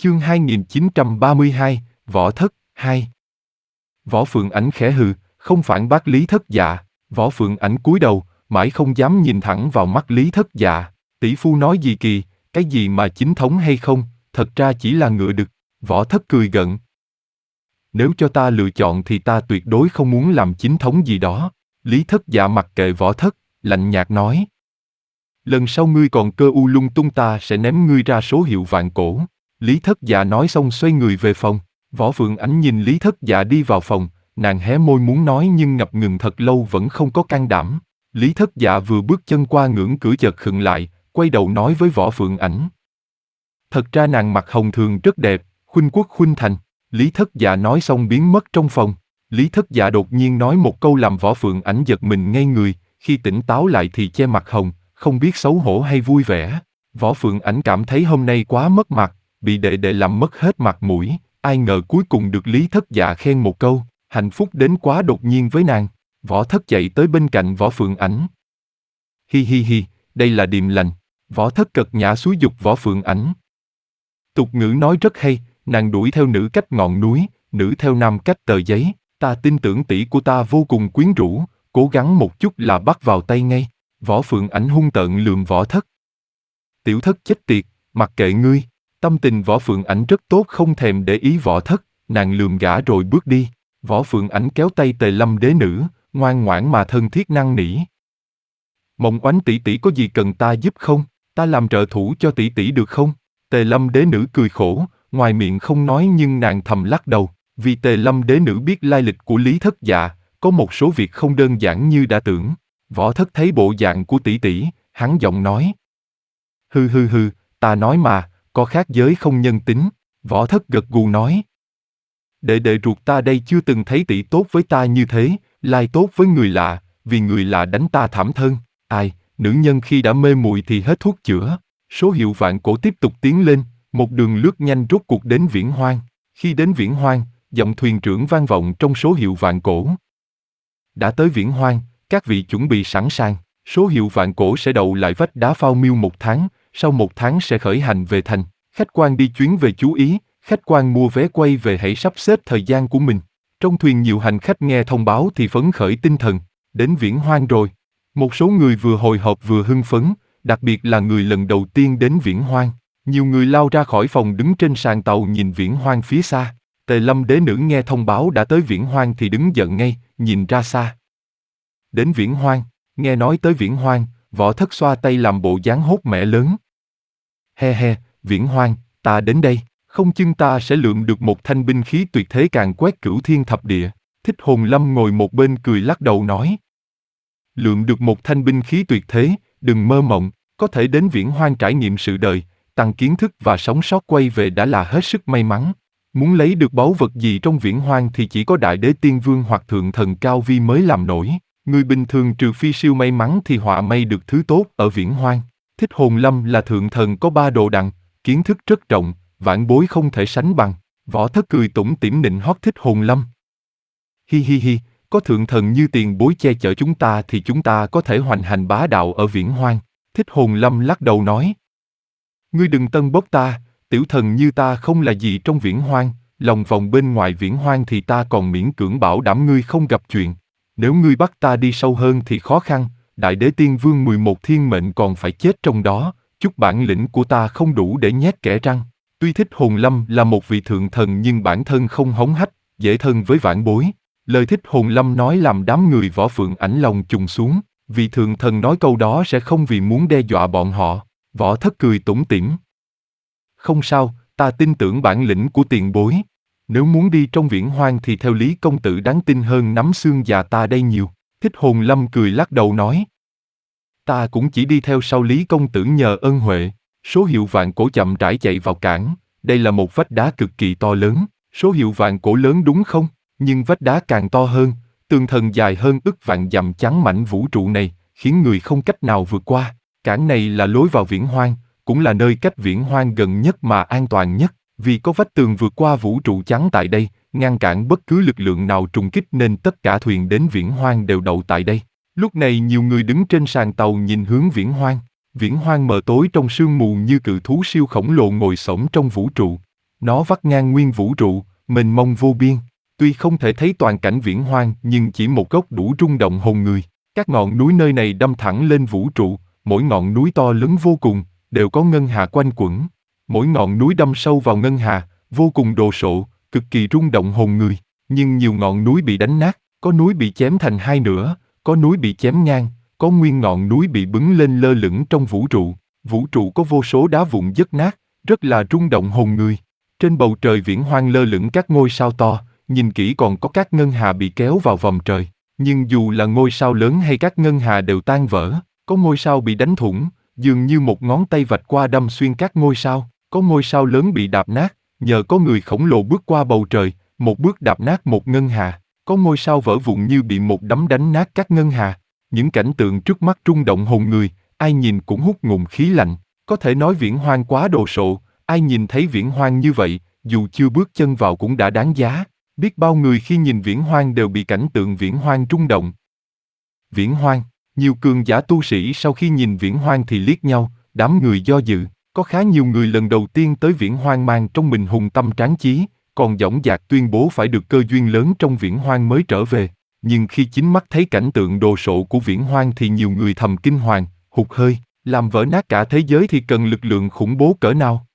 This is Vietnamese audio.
Chương 2932, Võ Thất, 2. Võ Phượng Ảnh khẽ hừ, không phản bác Lý Thất Dạ. Võ Phượng Ảnh cúi đầu, mãi không dám nhìn thẳng vào mắt Lý Thất Dạ. Tỷ phu nói gì kỳ, cái gì mà chính thống hay không, thật ra chỉ là ngựa đực. Võ Thất cười gượng. Nếu cho ta lựa chọn thì ta tuyệt đối không muốn làm chính thống gì đó. Lý Thất Dạ mặc kệ Võ Thất, lạnh nhạt nói. Lần sau ngươi còn cơ u lung tung ta sẽ ném ngươi ra số hiệu vạn cổ. Lý Thất Dạ nói xong xoay người về phòng. Võ Phượng Ảnh nhìn Lý Thất Dạ đi vào phòng, nàng hé môi muốn nói nhưng ngập ngừng thật lâu vẫn không có can đảm. Lý Thất Dạ vừa bước chân qua ngưỡng cửa chợt khựng lại, quay đầu nói với Võ Phượng Ảnh. Thật ra nàng mặc hồng thường rất đẹp, khuynh quốc khuynh thành. Lý Thất Dạ nói xong biến mất trong phòng. Lý Thất Dạ đột nhiên nói một câu làm Võ Phượng Ảnh giật mình ngây người, khi tỉnh táo lại thì che mặt hồng, không biết xấu hổ hay vui vẻ. Võ Phượng Ảnh cảm thấy hôm nay quá mất mặt, bị đệ đệ làm mất hết mặt mũi, ai ngờ cuối cùng được Lý Thất Dạ khen một câu, hạnh phúc đến quá đột nhiên với nàng. Võ Thất chạy tới bên cạnh Võ Phượng Ảnh. Hi hi hi, đây là điềm lành. Võ Thất cật nhã xúi giục Võ Phượng Ảnh. Tục ngữ nói rất hay, nàng đuổi theo nữ cách ngọn núi, nữ theo nam cách tờ giấy. Ta tin tưởng tỷ của ta vô cùng quyến rũ, cố gắng một chút là bắt vào tay ngay. Võ Phượng Ảnh hung tợn lườm Võ Thất. Tiểu Thất chết tiệt, mặc kệ ngươi. Tâm tình Võ Phượng Ảnh rất tốt, không thèm để ý Võ Thất, nàng lườm gã rồi bước đi. Võ Phượng Ảnh kéo tay Tề Lâm đế nữ, ngoan ngoãn mà thân thiết năn nỉ. Mộng Oánh tỷ tỷ có gì cần ta giúp không? Ta làm trợ thủ cho tỷ tỷ được không? Tề Lâm đế nữ cười khổ, ngoài miệng không nói nhưng nàng thầm lắc đầu, vì Tề Lâm đế nữ biết lai lịch của Lý Thất Dạ, có một số việc không đơn giản như đã tưởng. Võ Thất thấy bộ dạng của tỷ tỷ, hắn giọng nói. Hừ hừ hừ, ta nói mà, có khác giới không nhân tính. Võ Thất gật gù nói. Đệ đệ ruột ta đây chưa từng thấy tỷ tốt với ta như thế, lai tốt với người lạ, vì người lạ đánh ta thảm thân. Ai, nữ nhân khi đã mê muội thì hết thuốc chữa. Số hiệu vạn cổ tiếp tục tiến lên, một đường lướt nhanh rốt cuộc đến Viễn Hoang. Khi đến Viễn Hoang, giọng thuyền trưởng vang vọng trong số hiệu vạn cổ. Đã tới Viễn Hoang, các vị chuẩn bị sẵn sàng, số hiệu vạn cổ sẽ đậu lại vách đá Phao Miêu 1 tháng, sau 1 tháng sẽ khởi hành về thành. Khách quan đi chuyến về chú ý, khách quan mua vé quay về hãy sắp xếp thời gian của mình. Trong thuyền nhiều hành khách nghe thông báo thì phấn khởi tinh thần, đến Viễn Hoang rồi. Một số người vừa hồi hộp vừa hưng phấn, đặc biệt là người lần đầu tiên đến Viễn Hoang. Nhiều người lao ra khỏi phòng đứng trên sàn tàu nhìn Viễn Hoang phía xa. Tề Lâm đế nữ nghe thông báo đã tới Viễn Hoang thì đứng giận ngay, nhìn ra xa. Đến Viễn Hoang, nghe nói tới Viễn Hoang, Võ Thất xoa tay làm bộ dáng hốt mẹ lớn. He he, Viễn Hoang, ta đến đây, không chừng ta sẽ lượm được một thanh binh khí tuyệt thế càn quét cửu thiên thập địa. Thích Hồn Lâm ngồi một bên cười lắc đầu nói. Lượm được một thanh binh khí tuyệt thế, đừng mơ mộng, có thể đến Viễn Hoang trải nghiệm sự đời, tăng kiến thức và sống sót quay về đã là hết sức may mắn. Muốn lấy được báu vật gì trong Viễn Hoang thì chỉ có Đại Đế Tiên Vương hoặc Thượng Thần Cao Vi mới làm nổi. Người bình thường trừ phi siêu may mắn thì họa may được thứ tốt ở Viễn Hoang. Thích Hồn Lâm là thượng thần có 3 đồ đằng, kiến thức rất rộng, vãn bối không thể sánh bằng. Võ Thất cười tủm tỉm nịnh hót Thích Hồn Lâm. Hi hi hi, có thượng thần như tiền bối che chở chúng ta thì chúng ta có thể hoành hành bá đạo ở Viễn Hoang. Thích Hồn Lâm lắc đầu nói. Ngươi đừng tân bốc ta, tiểu thần như ta không là gì trong Viễn Hoang, lòng vòng bên ngoài Viễn Hoang thì ta còn miễn cưỡng bảo đảm ngươi không gặp chuyện. Nếu ngươi bắt ta đi sâu hơn thì khó khăn, Đại Đế Tiên Vương 11 thiên mệnh còn phải chết trong đó, chút bản lĩnh của ta không đủ để nhét kẽ răng. Tuy Thích Hồn Lâm là một vị thượng thần nhưng bản thân không hống hách, dễ thân với vãn bối. Lời Thích Hồn Lâm nói làm đám người Võ Phượng Ảnh lòng trùng xuống, vì thượng thần nói câu đó sẽ không vì muốn đe dọa bọn họ. Võ Thất cười tủm tỉm. Không sao, ta tin tưởng bản lĩnh của tiền bối. Nếu muốn đi trong Viễn Hoang thì theo Lý công tử đáng tin hơn nắm xương già ta đây nhiều. Thích Hồn Lâm cười lắc đầu nói. Ta cũng chỉ đi theo sau Lý công tử nhờ ân huệ. Số hiệu vạn cổ chậm rãi chạy vào cảng. Đây là một vách đá cực kỳ to lớn. Số hiệu vạn cổ lớn đúng không? Nhưng vách đá càng to hơn, tường thần dài hơn ức vạn dặm chắn mảnh vũ trụ này, khiến người không cách nào vượt qua. Cảng này là lối vào Viễn Hoang, cũng là nơi cách Viễn Hoang gần nhất mà an toàn nhất. Vì có vách tường vượt qua vũ trụ chắn tại đây, ngăn cản bất cứ lực lượng nào trùng kích nên tất cả thuyền đến Viễn Hoang đều đậu tại đây. Lúc này nhiều người đứng trên sàn tàu nhìn hướng Viễn Hoang. Viễn Hoang mờ tối trong sương mù như cự thú siêu khổng lồ ngồi xổm trong vũ trụ. Nó vắt ngang nguyên vũ trụ, mênh mông vô biên. Tuy không thể thấy toàn cảnh viễn hoang nhưng chỉ một góc đủ rung động hồn người. Các ngọn núi nơi này đâm thẳng lên vũ trụ, mỗi ngọn núi to lớn vô cùng, đều có ngân hà quanh quẩn. Mỗi ngọn núi đâm sâu vào ngân hà, vô cùng đồ sộ, cực kỳ rung động hồn người. Nhưng nhiều ngọn núi bị đánh nát, có núi bị chém thành hai nửa, có núi bị chém ngang, có nguyên ngọn núi bị bứng lên lơ lửng trong vũ trụ. Vũ trụ có vô số đá vụn dất nát, rất là rung động hồn người. Trên bầu trời viễn hoang lơ lửng các ngôi sao to, nhìn kỹ còn có các ngân hà bị kéo vào vòng trời. Nhưng dù là ngôi sao lớn hay các ngân hà đều tan vỡ, có ngôi sao bị đánh thủng, dường như một ngón tay vạch qua đâm xuyên các ngôi sao, có ngôi sao lớn bị đạp nát, nhờ có người khổng lồ bước qua bầu trời, một bước đạp nát một ngân hà, có ngôi sao vỡ vụn như bị một đấm đánh nát các ngân hà. Những cảnh tượng trước mắt rung động hồn người, ai nhìn cũng hút ngụm khí lạnh, có thể nói viễn hoang quá đồ sộ, ai nhìn thấy viễn hoang như vậy, dù chưa bước chân vào cũng đã đáng giá. Biết bao người khi nhìn viễn hoang đều bị cảnh tượng viễn hoang rung động. Viễn hoang, nhiều cường giả tu sĩ sau khi nhìn viễn hoang thì liếc nhau, đám người do dự. Có khá nhiều người lần đầu tiên tới viễn hoang mang trong mình hùng tâm tráng chí, còn dõng dạc tuyên bố phải được cơ duyên lớn trong viễn hoang mới trở về. Nhưng khi chính mắt thấy cảnh tượng đồ sộ của viễn hoang thì nhiều người thầm kinh hoàng, hụt hơi, làm vỡ nát cả thế giới thì cần lực lượng khủng bố cỡ nào.